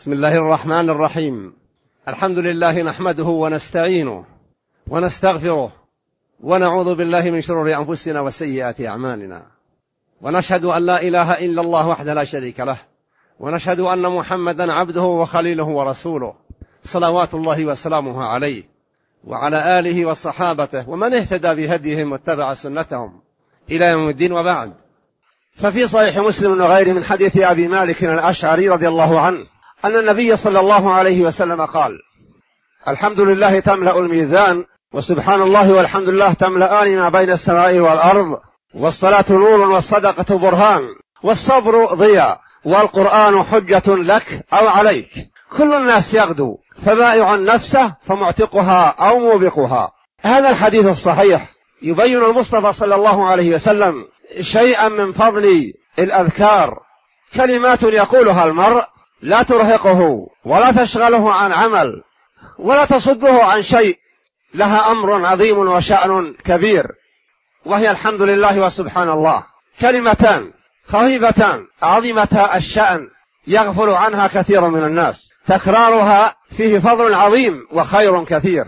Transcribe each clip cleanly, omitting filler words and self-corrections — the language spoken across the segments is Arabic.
بسم الله الرحمن الرحيم. الحمد لله نحمده ونستعينه ونستغفره ونعوذ بالله من شرور أنفسنا وسيئات أعمالنا، ونشهد أن لا إله إلا الله وحده لا شريك له، ونشهد أن محمدا عبده وخليله ورسوله صلوات الله وسلامه عليه وعلى آله وصحابته ومن اهتدى بهديهم واتبع سنتهم إلى يوم الدين. وبعد، ففي صحيح مسلم وغيره من حديث أبي مالك الأشعري رضي الله عنه أن النبي صلى الله عليه وسلم قال: الحمد لله تملأ الميزان، وسبحان الله والحمد لله تملأان ما بين السماء والأرض، والصلاة نور والصدقة برهان، والصبر ضياء، والقرآن حجة لك أو عليك. كل الناس يغدو، فبائع نفسه فمعتقها أو موبقها. هذا الحديث الصحيح يبين المصطفى صلى الله عليه وسلم شيئا من فضل الأذكار، كلمات يقولها المرء لا ترهقه ولا تشغله عن عمل ولا تصده عن شيء، لها أمر عظيم وشأن كبير، وهي الحمد لله وسبحان الله، كلمتان خفيفتان عظيمتا الشأن يغفل عنها كثير من الناس، تكرارها فيه فضل عظيم وخير كثير.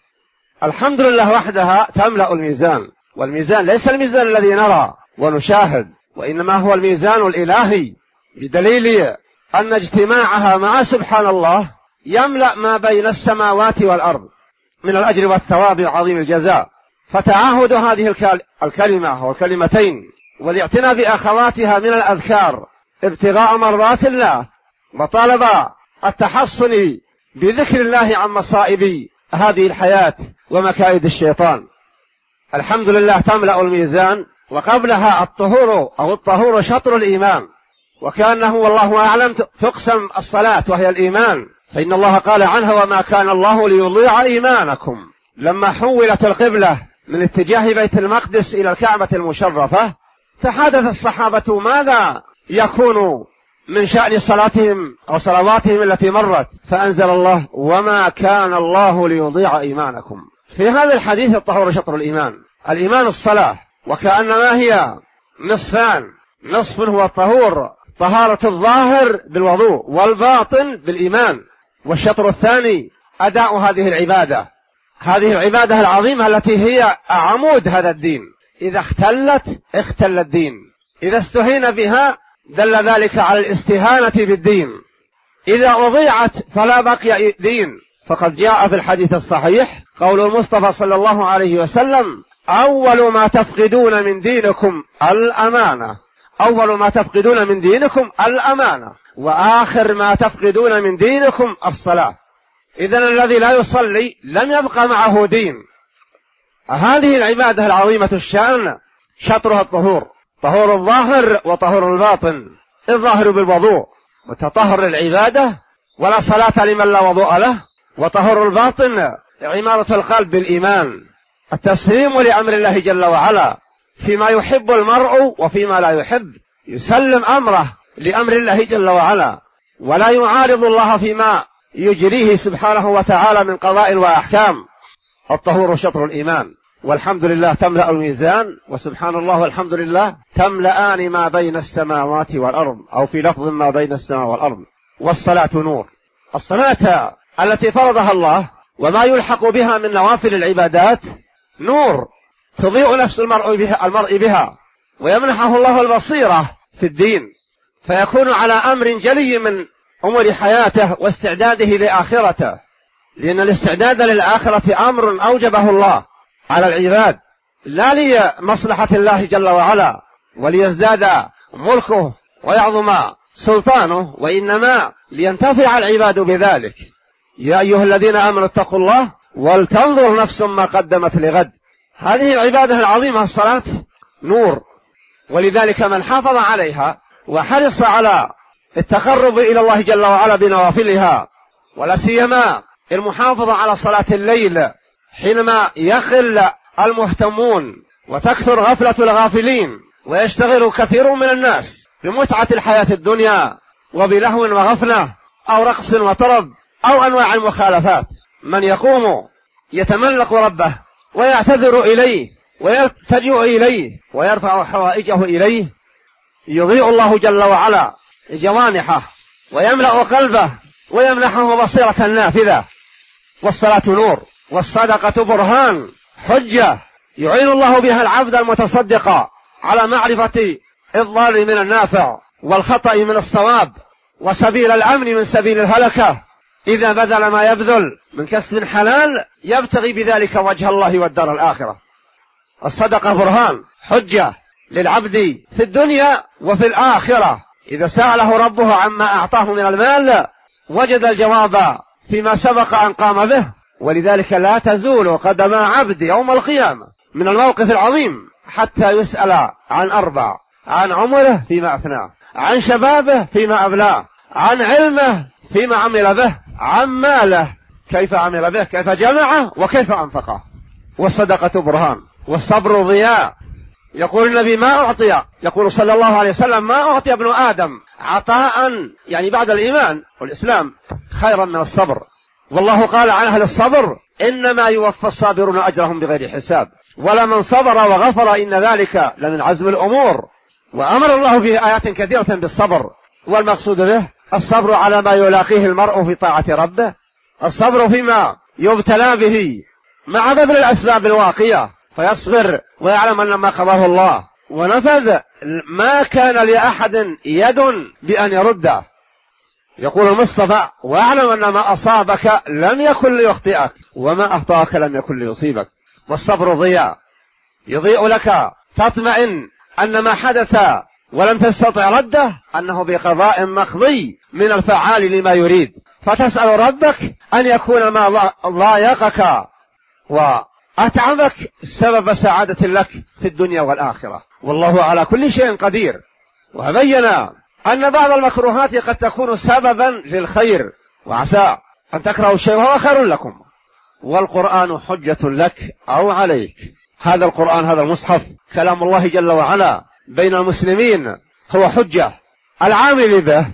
الحمد لله وحدها تملأ الميزان، والميزان ليس الميزان الذي نرى ونشاهد، وإنما هو الميزان الإلهي، بدليل أن اجتماعها مع سبحان الله يملأ ما بين السماوات والأرض من الأجر والثواب وعظيم الجزاء. فتعاهد هذه الكلمة والكلمتين والاعتناء بأخواتها من الأذكار ابتغاء مرضات الله وطلب التحصن بذكر الله عن مصائب هذه الحياة ومكائد الشيطان. الحمد لله تملأ الميزان، وقبلها الطهور شطر الإيمان، وكأنه والله أعلم تقسم الصلاة وهي الإيمان، فإن الله قال عنها: وما كان الله ليضيع إيمانكم. لما حولت القبلة من اتجاه بيت المقدس إلى الكعبة المشرفة تحدث الصحابة ماذا يكون من شأن صلاتهم أو صلواتهم التي مرت، فأنزل الله: وما كان الله ليضيع إيمانكم. في هذا الحديث الطهور شطر الإيمان، الإيمان الصلاة، وكأنما هي نصفان، نصف هو الطهور طهارة الظاهر بالوضوء والباطن بالإيمان، والشطر الثاني أداء هذه العبادة العظيمة التي هي عمود هذا الدين. إذا اختل الدين، إذا استهين بها دل ذلك على الاستهانة بالدين، إذا أضيعت فلا بقي دين. فقد جاء في الحديث الصحيح قول المصطفى صلى الله عليه وسلم: أول ما تفقدون من دينكم الأمانة، أول ما تفقدون من دينكم الأمانة، وآخر ما تفقدون من دينكم الصلاة. إذن الذي لا يصلي لم يبقى معه دين. هذه العبادة العظيمة الشأن شطرها الطهور، طهور الظاهر وطهور الباطن. الظاهر بالوضوء وتطهر العبادة، ولا صلاة لمن لا وضوء له. وطهور الباطن عمارة القلب بالإيمان، التسليم لأمر الله جل وعلا فيما يحب المرء وفيما لا يحب، يسلم أمره لأمر الله جل وعلا ولا يعارض الله فيما يجريه سبحانه وتعالى من قضاء وأحكام. الطهور شطر الإيمان، والحمد لله تملأ الميزان، وسبحان الله والحمد لله تملأان ما بين السماوات والأرض، أو في لفظ ما بين السماء والأرض. والصلاة نور، الصلاة التي فرضها الله وما يلحق بها من نوافل العبادات نور تضيء نفس المرء بها، ويمنحه الله البصيرة في الدين، فيكون على أمر جلي من أمور حياته واستعداده لآخرته، لأن الاستعداد للآخرة أمر أوجبه الله على العباد، لا لمصلحة الله جل وعلا وليزداد ملكه ويعظم سلطانه، وإنما لينتفع العباد بذلك. يا أيها الذين آمنوا اتقوا الله ولتنظر نفس ما قدمت لغد. هذه العبادة العظيمة الصلاة نور، ولذلك من حافظ عليها وحرص على التقرب إلى الله جل وعلا بنوافلها، ولا سيما المحافظة على صلاة الليل حينما يخل المهتمون وتكثر غفلة الغافلين، ويشتغل كثير من الناس بمتعة الحياة الدنيا وبلهو وغفلة أو رقص وطرب أو أنواع المخالفات، من يقوم يتملق ربه ويعتذر إليه ويلتجئ إليه ويرفع حوائجه إليه، يضيء الله جل وعلا جوانحه ويملأ قلبه ويمنحه بصيرة نافذة. والصلاة نور، والصدقة برهان، حجة يعين الله بها العبد المتصدق على معرفة الضار من النافع والخطأ من الصواب وسبيل الأمن من سبيل الهلكة، إذا بذل ما يبذل من كسب حلال يبتغي بذلك وجه الله والدار الآخرة. الصدقة برهان، حجة للعبد في الدنيا وفي الآخرة. إذا سأله ربه عما أعطاه من المال وجد الجواب فيما سبق أن قام به. ولذلك لا تزول قدم عبد يوم القيامة من الموقف العظيم حتى يسأل عن 4: عن عمره فيما أفناه، عن شبابه فيما أبلاه، عن علمه فيما عمل به، عن ماله كيف عمل به، كيف جمعه وكيف أنفقه. والصدقة برهان، والصبر ضياء. يقول النبي ما أعطي، يقول صلى الله عليه وسلم: ما أعطي ابن آدم عطاء يعني بعد الإيمان والإسلام خيرا من الصبر. والله قال عن أهل الصبر: إنما يوفى الصابرون أجرهم بغير حساب. ولمن صبر وغفر إن ذلك لمن عزم الأمور. وأمر الله في آيات كثيرة بالصبر، والمقصود به الصبر على ما يلاقيه المرء في طاعة ربه، الصبر فيما يبتلى به مع بذل الأسباب الواقية، فيصبر ويعلم أن ما قضاه الله ونفذ ما كان لأحد يد بأن يرده. يقول المصطفى: واعلم أن ما أصابك لم يكن ليخطئك وما أخطأك لم يكن ليصيبك. والصبر ضياء، يضيء لك، تطمئن أن ما حدث ولم تستطع رده أنه بقضاء مقضي من الفعال لما يريد، فتسأل ربك أن يكون ما ضايقك وأتعبك سبب سعادة لك في الدنيا والآخرة. والله على كل شيء قدير. وبين أن بعض المكروهات قد تكون سببا للخير، وعسى أن تكرهوا الشيء وهو خير لكم. والقرآن حجة لك أو عليك. هذا القرآن، هذا المصحف كلام الله جل وعلا بين المسلمين، هو حجة. العامل به،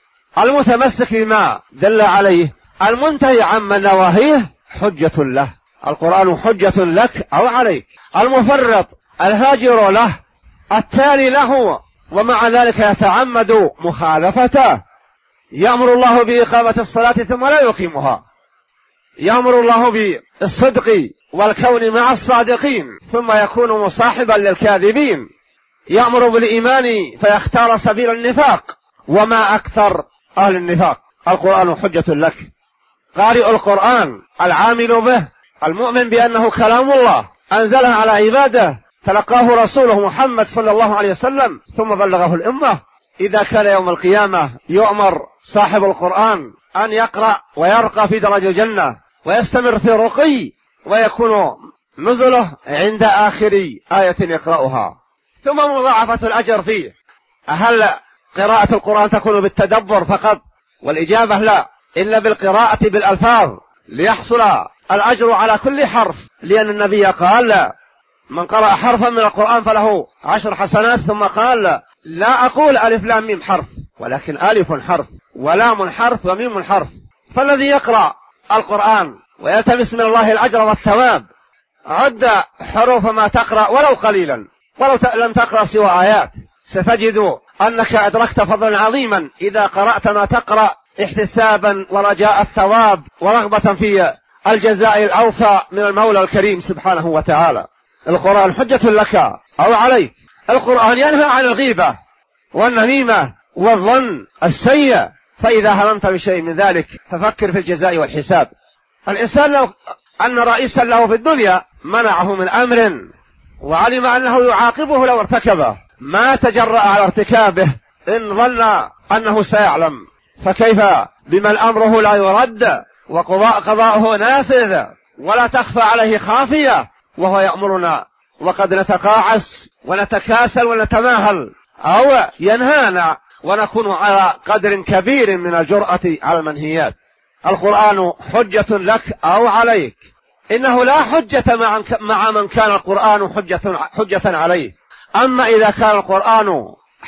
المتمسك بما دل عليه، المنتهي عما نواهيه، حجة له. القرآن حجة لك أو عليك. المفرط، الهاجر له، التالي له ومع ذلك يتعمد مخالفته، يأمر الله بإقامة الصلاة ثم لا يقيمها، يأمر الله بالصدق والكون مع الصادقين ثم يكون مصاحبا للكاذبين، يأمر بالإيمان فيختار سبيل النفاق، وما أكثر أهل النفاق. القرآن حجة لك. قارئ القرآن، العامل به، المؤمن بأنه كلام الله أنزله على عباده، تلقاه رسوله محمد صلى الله عليه وسلم ثم بلغه الأمة. إذا كان يوم القيامة يؤمر صاحب القرآن أن يقرأ ويرقى في درج الجنة ويستمر في رقي، ويكون نزله عند آخر آية يقرأها، ثم مضاعفة الأجر فيه. هل قراءة القرآن تكون بالتدبر فقط؟ والإجابة لا، إلا بالقراءة بالألفاظ ليحصل الأجر على كل حرف، لأن النبي قال: من قرأ حرفا من القرآن فله 10 حسنات. ثم قال: لا أقول ألف لام ميم حرف، ولكن ألف حرف ولام حرف وميم حرف. فالذي يقرأ القرآن ويلتمس من الله الأجر والثواب عد حروف ما تقرأ ولو قليلا، ولو لم تقرأ سوى آيات، ستجد أنك أدركت فضلا عظيما إذا قرأت ما تقرأ احتسابا ورجاء الثواب ورغبة في الجزاء الأوفى من المولى الكريم سبحانه وتعالى. القرآن حجة لك أو عليك. القرآن ينهى عن الغيبة والنميمة والظن السيء، فإذا هممت بشيء من ذلك ففكر في الجزاء والحساب. الإنسان لو أن رئيسا له في الدنيا منعه من أمر وعلم أنه يعاقبه لو ارتكبه ما تجرأ على ارتكابه إن ظن أنه سيعلم، فكيف بمن أمره لا يرد وقضاؤه نافذ ولا تخفى عليه خافية وهو يأمرنا، وقد نتقاعس ونتكاسل ونتماهل أو ينهانا ونكون على قدر كبير من الجرأة على المنهيات. القرآن حجة لك أو عليك. إنه لا حجة مع من كان القرآن حجة عليه. أما إذا كان القرآن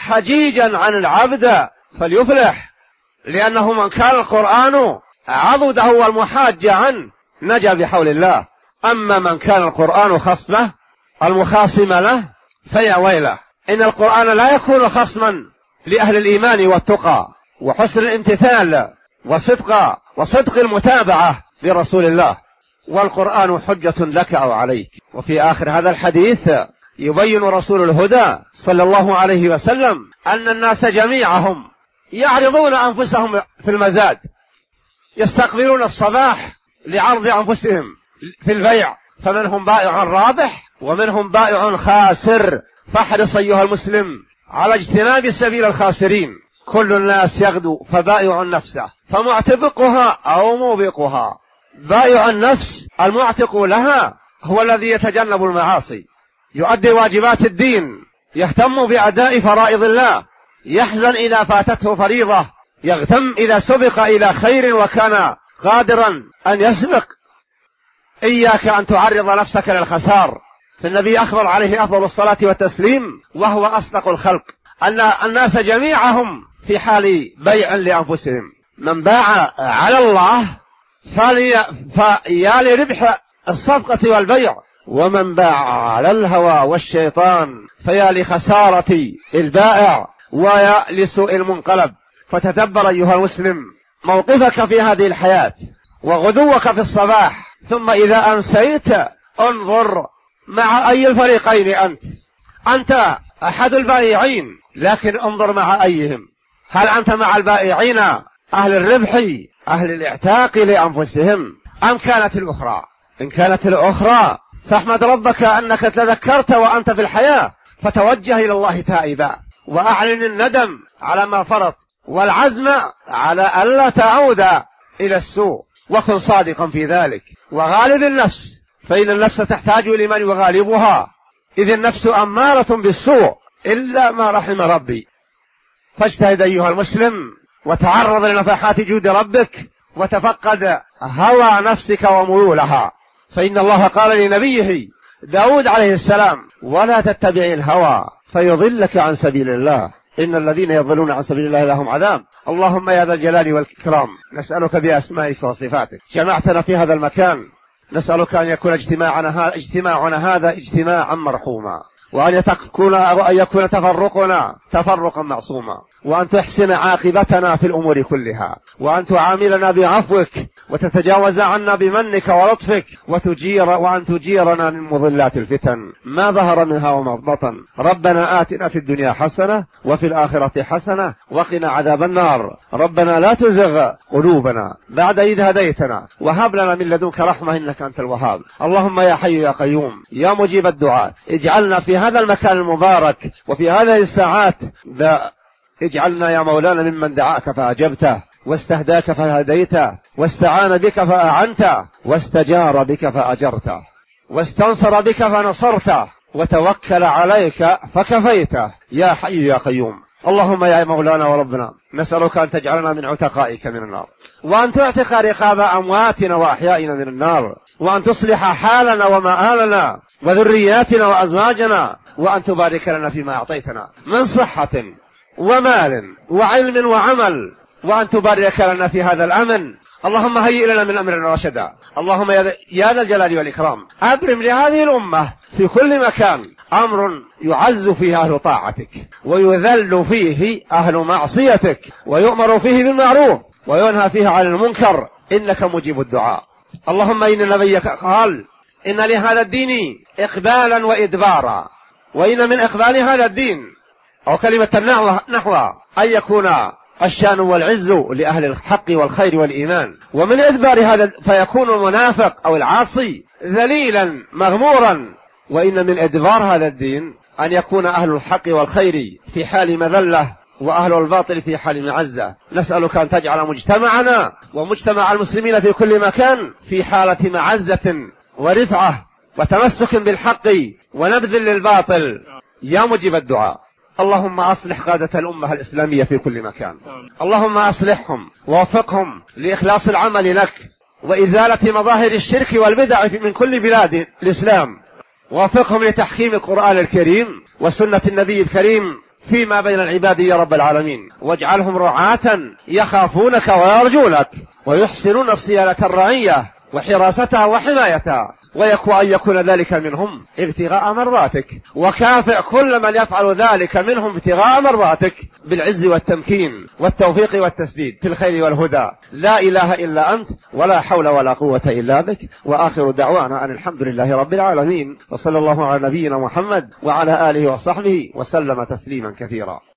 حجيجا عن العبد فليفلح، لأنه من كان القرآن عضده والمحاج عنه نجا بحول الله. أما من كان القرآن خصمه المخاصم له فيا ويله. إن القرآن لا يكون خصما لأهل الإيمان والتقى وحسن الامتثال وصدق المتابعة لرسول الله، والقرآن حجة لك أو عليك. وفي آخر هذا الحديث يبين رسول الهدى صلى الله عليه وسلم أن الناس جميعهم يعرضون أنفسهم في المزاد، يستقبلون الصباح لعرض أنفسهم في البيع، فمنهم بائع رابح ومنهم بائع خاسر. فاحرص أيها المسلم على اجتناب سبيل الخاسرين. كل الناس يغدو فبائع نفسه فمعتبقها أو موبقها. بائع النفس المعتق لها هو الذي يتجنب المعاصي، يؤدي واجبات الدين، يهتم بأداء فرائض الله، يحزن إذا فاتته فريضة، يغتم إذا سبق إلى خير وكان قادرا أن يسبق. إياك أن تعرض نفسك للخسار. فالنبي أخبر عليه أفضل الصلاة والتسليم وهو أصدق الخلق أن الناس جميعهم في حال بيع لأنفسهم. من باع على الله فيا لربح الصفقة والبيع، ومن باع على الهوى والشيطان فيا لخسارة البائع ويا لسوء المنقلب. فتدبر أيها المسلم موقفك في هذه الحياة وغدوك في الصباح، ثم إذا أمسيت انظر مع أي الفريقين أنت أحد البائعين، لكن انظر مع أيهم. هل أنت مع البائعين أهل الربح أهل الاعتاق لأنفسهم أم كانت الأخرى؟ إن كانت الأخرى فاحمد ربك أنك تذكرت وأنت في الحياة، فتوجه إلى الله تائبا وأعلن الندم على ما فرط والعزم على ألا تعود إلى السوء، وكن صادقا في ذلك. وغالب النفس، فإن النفس تحتاج لمن يغالبها، إذ النفس أمارة بالسوء إلا ما رحم ربي. فاجتهد أيها المسلم وتعرض لنفحات جود ربك وتفقد هوى نفسك وميولها. فإن الله قال لنبيه داود عليه السلام ولا تتبع الهوى فيضلك عن سبيل الله إن الذين يضلون عن سبيل الله لهم عذاب. اللهم يا ذا الجلال والإكرام نسألك بأسمائك وصفاتك جمعتنا في هذا المكان، نسألك أن يكون اجتماعنا هذا اجتماعا مرحوما، وأن يكون تفرقنا تفرقا معصوما، وأن تحسن عاقبتنا في الأمور كلها، وأن تعاملنا بعفوك وتتجاوز عنا بمنك ولطفك، وأن تجيرنا من مضلات الفتن ما ظهر منها وما بطن. ربنا آتنا في الدنيا حسنة وفي الآخرة حسنة وقنا عذاب النار. ربنا لا تزغ قلوبنا بعد إذ هديتنا وهب لنا من لدنك رحمة إنك أنت الوهاب. اللهم يا حي يا قيوم يا مجيب الدعاء اجعلنا في هذا المكان المبارك وفي هذه الساعات اجعلنا يا مولانا ممن دعاك فأجبته، واستهداك فهديته، واستعان بك فأعنته، واستجار بك فأجرته، واستنصر بك فنصرته، وتوكل عليك فكفيته يا حي يا قيوم. اللهم يا مولانا وربنا نسألك أن تجعلنا من عتقائك من النار، وأن تعتق رقاب أمواتنا وأحيائنا من النار، وأن تصلح حالنا ومآلنا وذرياتنا وأزواجنا، وأن تبارك لنا فيما أعطيتنا من صحة ومال وعلم وعمل، وأن تبارك لنا في هذا الأمن. اللهم هيئ لنا من أمرنا رشدا. اللهم يا ذا الجلال والإكرام أبرم لهذه الأمة في كل مكان أمر يعز فيه أهل طاعتك ويذل فيه أهل معصيتك، ويؤمر فيه بالمعروف وينهى فيه عن المنكر، إنك مجيب الدعاء. اللهم إن نبيك قال إن لهذا الدين إقبالا وإدبارا، وإن من إقبال هذا الدين أو كلمة نحو أن يكون الشان والعز لأهل الحق والخير والإيمان، ومن إدبار هذا فيكون المنافق أو العاصي ذليلا مغمورا، وإن من إدبار هذا الدين أن يكون أهل الحق والخير في حال مذلة وأهل الباطل في حال معزة. نسألك أن تجعل مجتمعنا ومجتمع المسلمين في كل مكان في حالة معزة ورفعة وتمسك بالحق ونبذ للباطل يا مجيب الدعاء. اللهم أصلح قادة الأمة الإسلامية في كل مكان، اللهم أصلحهم ووفقهم لإخلاص العمل لك وإزالة مظاهر الشرك والبدع من كل بلاد الإسلام، ووفقهم لتحكيم القرآن الكريم وسنة النبي الكريم فيما بين العباد يا رب العالمين، واجعلهم رعاة يخافونك ويرجونك ويحسنون صيانة الرعية وحراستها وحمايتها، ويكون أن يكون ذلك منهم ابتغاء مرضاتك، وكافئ كل من يفعل ذلك منهم ابتغاء مرضاتك بالعز والتمكين والتوفيق والتسديد في الخير والهدى. لا إله إلا أنت ولا حول ولا قوة إلا بك. وآخر دعوانا أن الحمد لله رب العالمين، وصلى الله على نبينا محمد وعلى آله وصحبه وسلم تسليما كثيرا.